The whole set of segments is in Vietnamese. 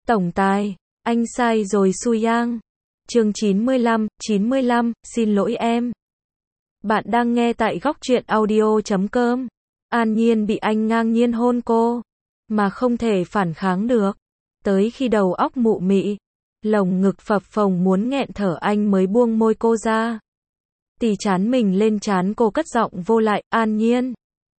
Tổng tài, anh sai rồi Xu Yang. Chương 95, xin lỗi em. Bạn đang nghe tại góc truyện audio.com. An Nhiên bị anh ngang nhiên hôn cô, mà không thể phản kháng được. Tới khi đầu óc mụ mị, lồng ngực phập phồng muốn nghẹn thở anh mới buông môi cô ra. Tì trán mình lên trán cô cất giọng vô lại, An Nhiên.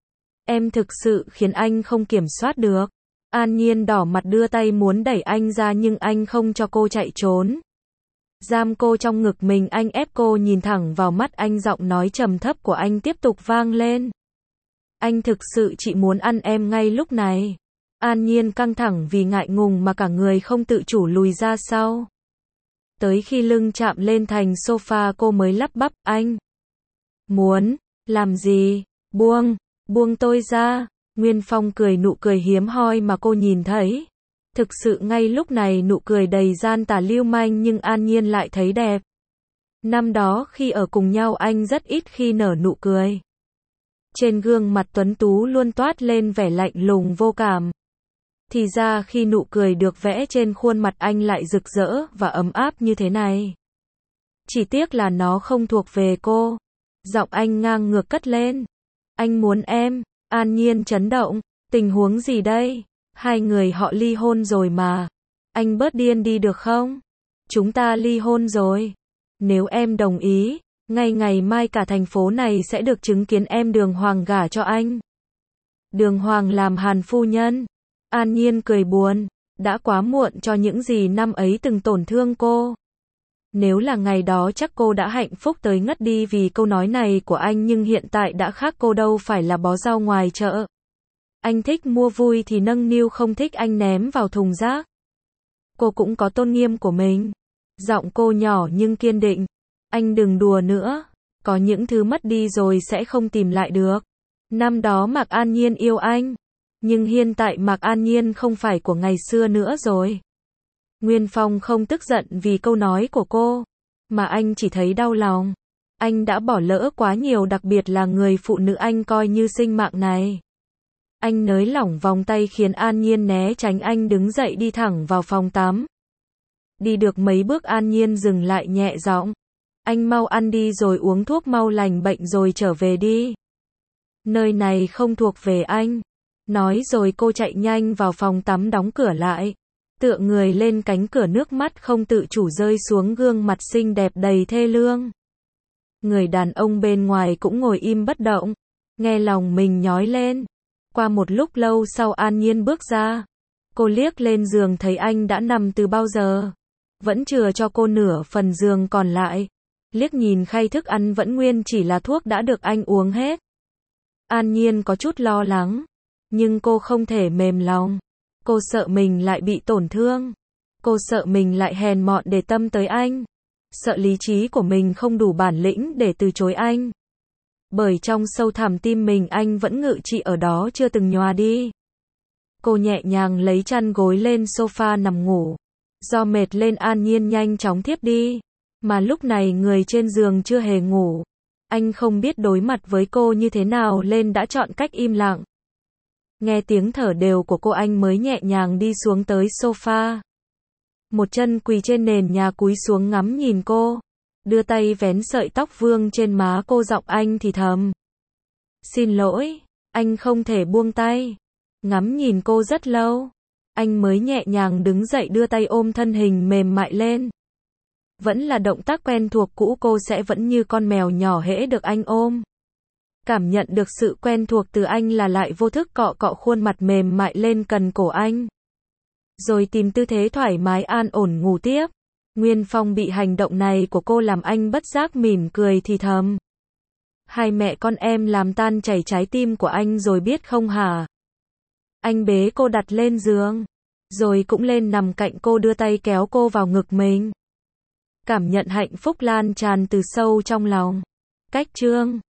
Em thực sự khiến anh không kiểm soát được. An Nhiên đỏ mặt đưa tay muốn đẩy anh ra nhưng anh không cho cô chạy trốn. Giam cô trong ngực mình, anh ép cô nhìn thẳng vào mắt anh, giọng nói trầm thấp của anh tiếp tục vang lên. Anh thực sự chỉ muốn ăn em ngay lúc này. An Nhiên căng thẳng vì ngại ngùng mà cả người không tự chủ lùi ra sau. Tới khi lưng chạm lên thành sofa cô mới lắp bắp, anh muốn làm gì? Buông tôi ra. Nguyên Phong cười nụ cười hiếm hoi mà cô nhìn thấy. Thực sự ngay lúc này nụ cười đầy gian tà lưu manh nhưng An Nhiên lại thấy đẹp. Năm đó khi ở cùng nhau anh rất ít khi nở nụ cười. Trên gương mặt tuấn tú luôn toát lên vẻ lạnh lùng vô cảm. Thì ra khi nụ cười được vẽ trên khuôn mặt anh lại rực rỡ và ấm áp như thế này. Chỉ tiếc là nó không thuộc về cô. Giọng anh ngang ngược cất lên. Anh muốn em. An Nhiên chấn động. Tình huống gì đây? Hai người họ ly hôn rồi mà. Anh bớt điên đi được không? Chúng ta ly hôn rồi. Nếu em đồng ý, ngay ngày mai cả thành phố này sẽ được chứng kiến em Đường Hoàng gả cho anh. Đường Hoàng làm Hàn phu nhân. An Nhiên cười buồn. Đã quá muộn cho những gì năm ấy từng tổn thương cô. Nếu là ngày đó chắc cô đã hạnh phúc tới ngất đi vì câu nói này của anh, nhưng hiện tại đã khác, cô đâu phải là bó rau ngoài chợ. Anh thích mua vui thì nâng niu, không thích anh ném vào thùng rác. Cô cũng có tôn nghiêm của mình. Giọng cô nhỏ nhưng kiên định. Anh đừng đùa nữa. Có những thứ mất đi rồi sẽ không tìm lại được. Năm đó Mạc An Nhiên yêu anh. Nhưng hiện tại Mạc An Nhiên không phải của ngày xưa nữa rồi. Nguyên Phong không tức giận vì câu nói của cô, mà anh chỉ thấy đau lòng. Anh đã bỏ lỡ quá nhiều, đặc biệt là người phụ nữ anh coi như sinh mạng này. Anh nới lỏng vòng tay khiến An Nhiên né tránh, anh đứng dậy đi thẳng vào phòng tắm. Đi được mấy bước An Nhiên dừng lại nhẹ giọng. Anh mau ăn đi rồi uống thuốc mau lành bệnh rồi trở về đi. Nơi này không thuộc về anh. Nói rồi cô chạy nhanh vào phòng tắm đóng cửa lại. Tựa người lên cánh cửa, nước mắt không tự chủ rơi xuống gương mặt xinh đẹp đầy thê lương. Người đàn ông bên ngoài cũng ngồi im bất động, nghe lòng mình nhói lên. Qua một lúc lâu sau An Nhiên bước ra. Cô liếc lên giường thấy anh đã nằm từ bao giờ. Vẫn chừa cho cô nửa phần giường còn lại. Liếc nhìn khay thức ăn vẫn nguyên, chỉ là thuốc đã được anh uống hết. An Nhiên có chút lo lắng, nhưng cô không thể mềm lòng. Cô sợ mình lại bị tổn thương. Cô sợ mình lại hèn mọn để tâm tới anh. Sợ lý trí của mình không đủ bản lĩnh để từ chối anh. Bởi trong sâu thẳm tim mình anh vẫn ngự trị ở đó chưa từng nhòa đi. Cô nhẹ nhàng lấy chăn gối lên sofa nằm ngủ. Do mệt lên An Nhiên nhanh chóng thiếp đi. Mà lúc này người trên giường chưa hề ngủ. Anh không biết đối mặt với cô như thế nào nên đã chọn cách im lặng. Nghe tiếng thở đều của cô anh mới nhẹ nhàng đi xuống tới sofa. Một chân quỳ trên nền nhà cúi xuống ngắm nhìn cô. Đưa tay vén sợi tóc vương trên má cô, giọng anh thì thầm. Xin lỗi, anh không thể buông tay. Ngắm nhìn cô rất lâu. Anh mới nhẹ nhàng đứng dậy đưa tay ôm thân hình mềm mại lên. Vẫn là động tác quen thuộc cũ, cô sẽ vẫn như con mèo nhỏ hễ được anh ôm. Cảm nhận được sự quen thuộc từ anh là lại vô thức cọ cọ khuôn mặt mềm mại lên cần cổ anh. Rồi tìm tư thế thoải mái an ổn ngủ tiếp. Nguyên Phong bị hành động này của cô làm anh bất giác mỉm cười thì thầm. Hai mẹ con em làm tan chảy trái tim của anh rồi biết không hả? Anh bế cô đặt lên giường. Rồi cũng lên nằm cạnh cô, đưa tay kéo cô vào ngực mình. Cảm nhận hạnh phúc lan tràn từ sâu trong lòng. Cách chương